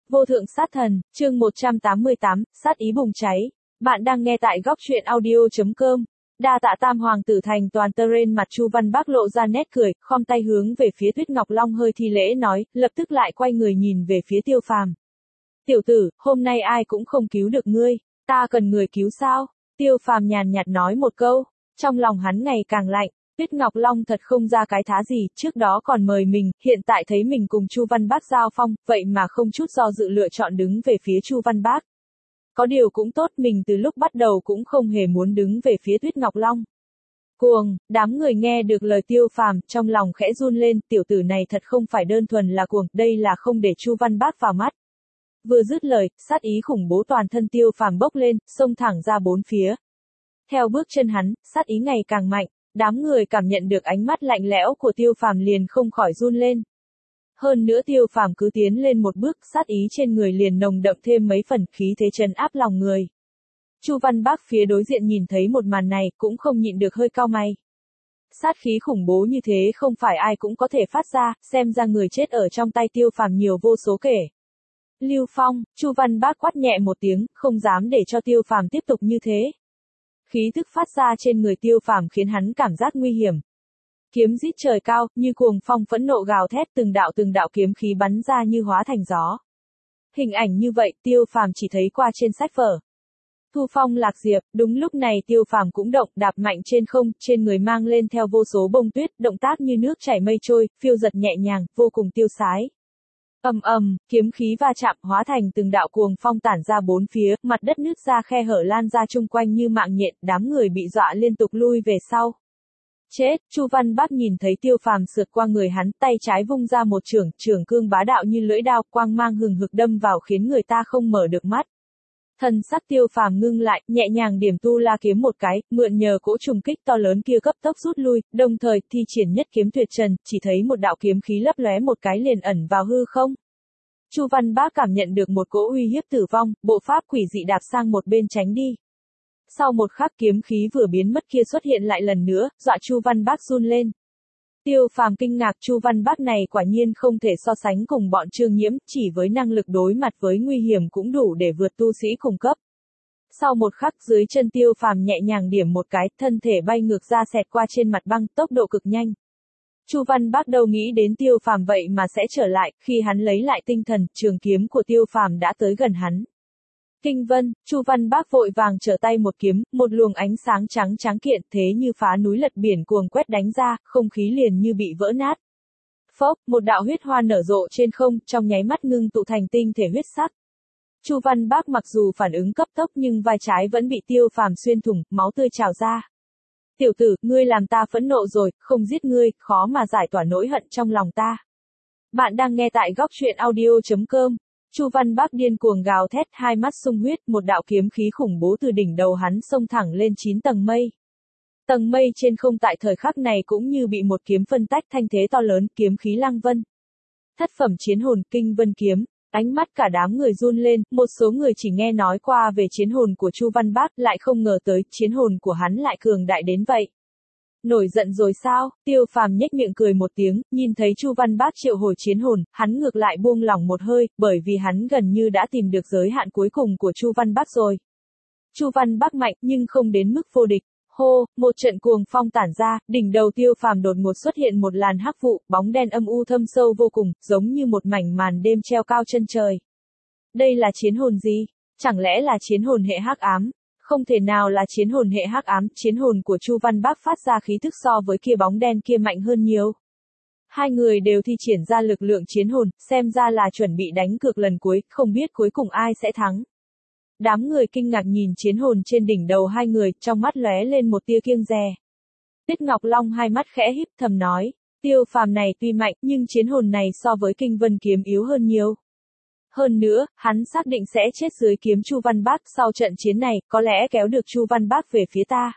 Vô thượng sát thần, chương 188, sát ý bùng cháy. Bạn đang nghe tại góc truyện audio.com. Đa tạ Tam Hoàng tử thành toàn tơ rên, mặt Chu Văn Bác lộ ra nét cười, khom tay hướng về phía Tuyết Ngọc Long hơi thi lễ nói, lập tức lại quay người nhìn về phía Tiêu Phàm. Tiểu tử, hôm nay ai cũng không cứu được ngươi, ta cần người cứu sao? Tiêu Phàm nhàn nhạt nói một câu, trong lòng hắn ngày càng lạnh. Tuyết Ngọc Long thật không ra cái thá gì, trước đó còn mời mình, hiện tại thấy mình cùng Chu Văn Bác giao phong, vậy mà không chút do dự lựa chọn đứng về phía Chu Văn Bác. Có điều cũng tốt, mình từ lúc bắt đầu cũng không hề muốn đứng về phía Tuyết Ngọc Long. Cuồng, đám người nghe được lời Tiêu Phàm, trong lòng khẽ run lên, tiểu tử này thật không phải đơn thuần là cuồng, đây là không để Chu Văn Bác vào mắt. Vừa dứt lời, sát ý khủng bố toàn thân Tiêu Phàm bốc lên, xông thẳng ra bốn phía. Theo bước chân hắn, sát ý ngày càng mạnh. Đám người cảm nhận được ánh mắt lạnh lẽo của Tiêu Phàm liền không khỏi run lên. Hơn nữa Tiêu Phàm cứ tiến lên một bước, sát ý trên người liền nồng đậm thêm mấy phần, khí thế trấn áp lòng người. Chu Văn Bác phía đối diện nhìn thấy một màn này, cũng không nhịn được hơi cau mày. Sát khí khủng bố như thế không phải ai cũng có thể phát ra, xem ra người chết ở trong tay Tiêu Phàm nhiều vô số kể. Lưu Phong, Chu Văn Bác quát nhẹ một tiếng, không dám để cho Tiêu Phàm tiếp tục như thế. Khí tức phát ra trên người Tiêu Phàm khiến hắn cảm giác nguy hiểm. Kiếm rít trời cao, như cuồng phong phẫn nộ gào thét, từng đạo kiếm khí bắn ra như hóa thành gió. Hình ảnh như vậy, Tiêu Phàm chỉ thấy qua trên sách vở. Thu phong lạc diệp, đúng lúc này Tiêu Phàm cũng động, đạp mạnh trên không, trên người mang lên theo vô số bông tuyết, động tác như nước chảy mây trôi, phiêu giật nhẹ nhàng, vô cùng tiêu sái. Ầm ầm, kiếm khí va chạm hóa thành từng đạo cuồng phong tản ra bốn phía, mặt đất nứt ra khe hở lan ra chung quanh như mạng nhện, đám người bị dọa liên tục lui về sau. Chết, Chu Văn Bác nhìn thấy Tiêu Phàm sượt qua người hắn, tay trái vung ra một chưởng cương bá đạo như lưỡi đao, quang mang hừng hực đâm vào khiến người ta không mở được mắt. Thần sắc Tiêu Phàm ngưng lại, nhẹ nhàng điểm tu la kiếm một cái, mượn nhờ cỗ trùng kích to lớn kia cấp tốc rút lui, đồng thời thi triển nhất kiếm tuyệt trần, chỉ thấy một đạo kiếm khí lấp lóe một cái liền ẩn vào hư không. Chu Văn Bác cảm nhận được một cỗ uy hiếp tử vong, bộ pháp quỷ dị đạp sang một bên tránh đi. Sau một khắc kiếm khí vừa biến mất kia xuất hiện lại lần nữa, dọa Chu Văn Bác run lên. Tiêu Phàm kinh ngạc, Chu Văn Bác này quả nhiên không thể so sánh cùng bọn Trương Nhiễm, chỉ với năng lực đối mặt với nguy hiểm cũng đủ để vượt tu sĩ cùng cấp. Sau một khắc dưới chân Tiêu Phàm nhẹ nhàng điểm một cái, thân thể bay ngược ra xẹt qua trên mặt băng, tốc độ cực nhanh. Chu Văn Bác đâu nghĩ đến Tiêu Phàm vậy mà sẽ trở lại, khi hắn lấy lại tinh thần, trường kiếm của Tiêu Phàm đã tới gần hắn. Kinh vân, Chu Văn Bác vội vàng trở tay một kiếm, một luồng ánh sáng trắng kiện thế như phá núi lật biển cuồng quét đánh ra, không khí liền như bị vỡ nát. Phốc, một đạo huyết hoa nở rộ trên không, trong nháy mắt ngưng tụ thành tinh thể huyết sắc. Chu Văn Bác mặc dù phản ứng cấp tốc nhưng vai trái vẫn bị Tiêu Phàm xuyên thủng, máu tươi trào ra. Tiểu tử, ngươi làm ta phẫn nộ rồi, không giết ngươi, khó mà giải tỏa nỗi hận trong lòng ta. Bạn đang nghe tại góc truyện audio.com. Chu Văn Bác điên cuồng gào thét, hai mắt sung huyết, một đạo kiếm khí khủng bố từ đỉnh đầu hắn xông thẳng lên 9 tầng mây. Tầng mây trên không tại thời khắc này cũng như bị một kiếm phân tách, thanh thế to lớn, kiếm khí lăng vân. Thất phẩm chiến hồn, kinh vân kiếm. Ánh mắt cả đám người run lên, một số người chỉ nghe nói qua về chiến hồn của Chu Văn Bác, lại không ngờ tới chiến hồn của hắn lại cường đại đến vậy. Nổi giận rồi sao? Tiêu Phàm nhếch miệng cười một tiếng, nhìn thấy Chu Văn Bác triệu hồi chiến hồn, hắn ngược lại buông lỏng một hơi, bởi vì hắn gần như đã tìm được giới hạn cuối cùng của Chu Văn Bác rồi. Chu Văn Bác mạnh nhưng không đến mức vô địch. Hô, một trận cuồng phong tản ra, đỉnh đầu Tiêu Phàm đột ngột xuất hiện một làn hắc vụ, bóng đen âm u thâm sâu vô cùng, giống như một mảnh màn đêm treo cao chân trời. Đây là chiến hồn gì? Chẳng lẽ là chiến hồn hệ hắc ám? Không thể nào là chiến hồn hệ hắc ám, chiến hồn của Chu Văn Bác phát ra khí thức so với kia bóng đen kia mạnh hơn nhiều. Hai người đều thi triển ra lực lượng chiến hồn, xem ra là chuẩn bị đánh cược lần cuối, không biết cuối cùng ai sẽ thắng. Đám người kinh ngạc nhìn chiến hồn trên đỉnh đầu hai người, trong mắt lóe lên một tia kiêng dè. Tuyết Ngọc Long hai mắt khẽ híp thầm nói, Tiêu Phàm này tuy mạnh nhưng chiến hồn này so với kinh vân kiếm yếu hơn nhiều. Hơn nữa, hắn xác định sẽ chết dưới kiếm Chu Văn Bác, sau trận chiến này, có lẽ kéo được Chu Văn Bác về phía ta.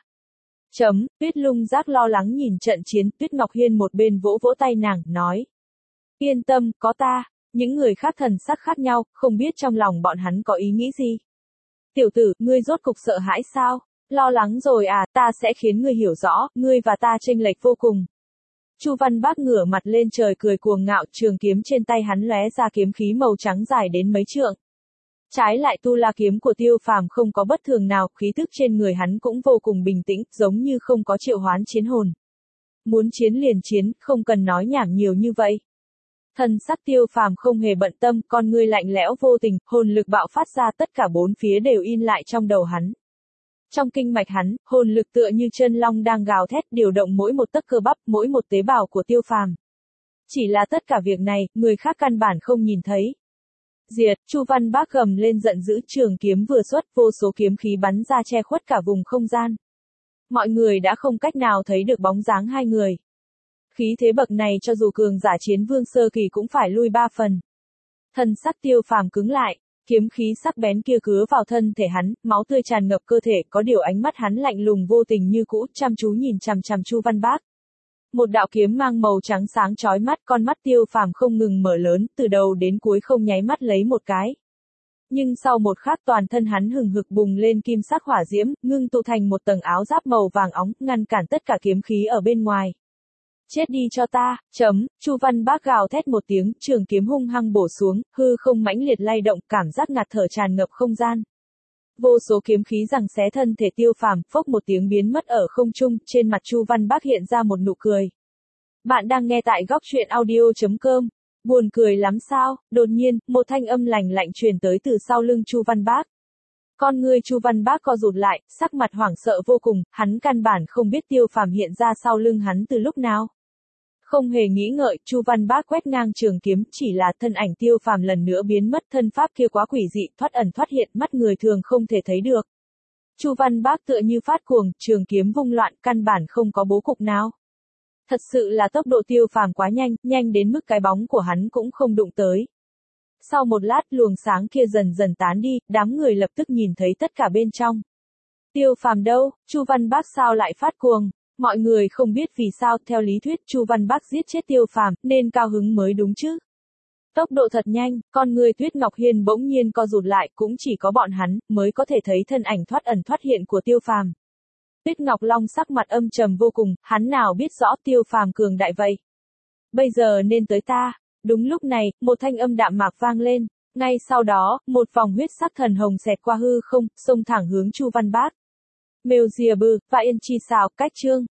Tuyết Lung Giác lo lắng nhìn trận chiến, Tuyết Ngọc Hiên một bên vỗ vỗ tay nàng, nói. Yên tâm, có ta. Những người khác thần sắc khác nhau, không biết trong lòng bọn hắn có ý nghĩ gì. Tiểu tử, ngươi rốt cục sợ hãi sao? Lo lắng rồi à, ta sẽ khiến ngươi hiểu rõ, ngươi và ta chênh lệch vô cùng. Chu Văn Bác ngửa mặt lên trời cười cuồng ngạo, trường kiếm trên tay hắn lóe ra kiếm khí màu trắng dài đến mấy trượng. Trái lại tu la kiếm của Tiêu Phàm không có bất thường nào, khí tức trên người hắn cũng vô cùng bình tĩnh, giống như không có triệu hoán chiến hồn. Muốn chiến liền chiến, không cần nói nhảm nhiều như vậy. Thần sắc Tiêu Phàm không hề bận tâm, con ngươi lạnh lẽo vô tình, hồn lực bạo phát ra, tất cả bốn phía đều in lại trong đầu hắn. Trong kinh mạch hắn, hồn lực tựa như chân long đang gào thét, điều động mỗi một tấc cơ bắp, mỗi một tế bào của Tiêu Phàm. Chỉ là tất cả việc này, người khác căn bản không nhìn thấy. Diệt, Chu Văn Bác gầm lên giận dữ, trường kiếm vừa xuất, vô số kiếm khí bắn ra che khuất cả vùng không gian. Mọi người đã không cách nào thấy được bóng dáng hai người. Khí thế bậc này cho dù cường giả chiến vương sơ kỳ cũng phải lui 3 phần. Thân sắc Tiêu Phàm cứng lại, kiếm khí sắc bén kia cứa vào thân thể hắn, máu tươi tràn ngập cơ thể, có điều ánh mắt hắn lạnh lùng vô tình như cũ, chăm chú nhìn chằm chằm Chu Văn Bác. Một đạo kiếm mang màu trắng sáng chói mắt, con mắt Tiêu Phàm không ngừng mở lớn, từ đầu đến cuối không nháy mắt lấy một cái. Nhưng sau một khắc toàn thân hắn hừng hực bùng lên kim sắc hỏa diễm, ngưng tụ thành một tầng áo giáp màu vàng óng, ngăn cản tất cả kiếm khí ở bên ngoài. Chết đi cho ta, Chu Văn Bác gào thét một tiếng, trường kiếm hung hăng bổ xuống, hư không mãnh liệt lay động, cảm giác ngạt thở tràn ngập không gian. Vô số kiếm khí giằng xé thân thể Tiêu Phàm, phốc một tiếng biến mất ở không trung, trên mặt Chu Văn Bác hiện ra một nụ cười. Bạn đang nghe tại góc truyện audio.com. Buồn cười lắm sao? Đột nhiên, một thanh âm lạnh lạnh truyền tới từ sau lưng Chu Văn Bác. Con ngươi Chu Văn Bác co rụt lại, sắc mặt hoảng sợ vô cùng, hắn căn bản không biết Tiêu Phàm hiện ra sau lưng hắn từ lúc nào. Không hề nghĩ ngợi, Chu Văn Bác quét ngang trường kiếm, chỉ là thân ảnh Tiêu Phàm lần nữa biến mất, thân pháp kia quá quỷ dị, thoát ẩn thoát hiện, mắt người thường không thể thấy được. Chu Văn Bác tựa như phát cuồng, trường kiếm vung loạn, căn bản không có bố cục nào. Thật sự là tốc độ Tiêu Phàm quá nhanh, nhanh đến mức cái bóng của hắn cũng không đụng tới. Sau một lát, luồng sáng kia dần dần tán đi, đám người lập tức nhìn thấy tất cả bên trong. Tiêu Phàm đâu? Chu Văn Bác sao lại phát cuồng? Mọi người không biết vì sao, theo lý thuyết Chu Văn Bác giết chết Tiêu Phàm, nên cao hứng mới đúng chứ. Tốc độ thật nhanh, con người Tuyết Ngọc Hiên bỗng nhiên co rụt lại, cũng chỉ có bọn hắn mới có thể thấy thân ảnh thoát ẩn thoát hiện của Tiêu Phàm. Tuyết Ngọc Long sắc mặt âm trầm vô cùng, hắn nào biết rõ Tiêu Phàm cường đại vậy. Bây giờ nên tới ta. Đúng lúc này, một thanh âm đạm mạc vang lên. Ngay sau đó, một vòng huyết sắc thần hồng xẹt qua hư không, xông thẳng hướng Chu Văn Bác. Mêu Dìa Bư, và Yên Chi Sào, cách chương.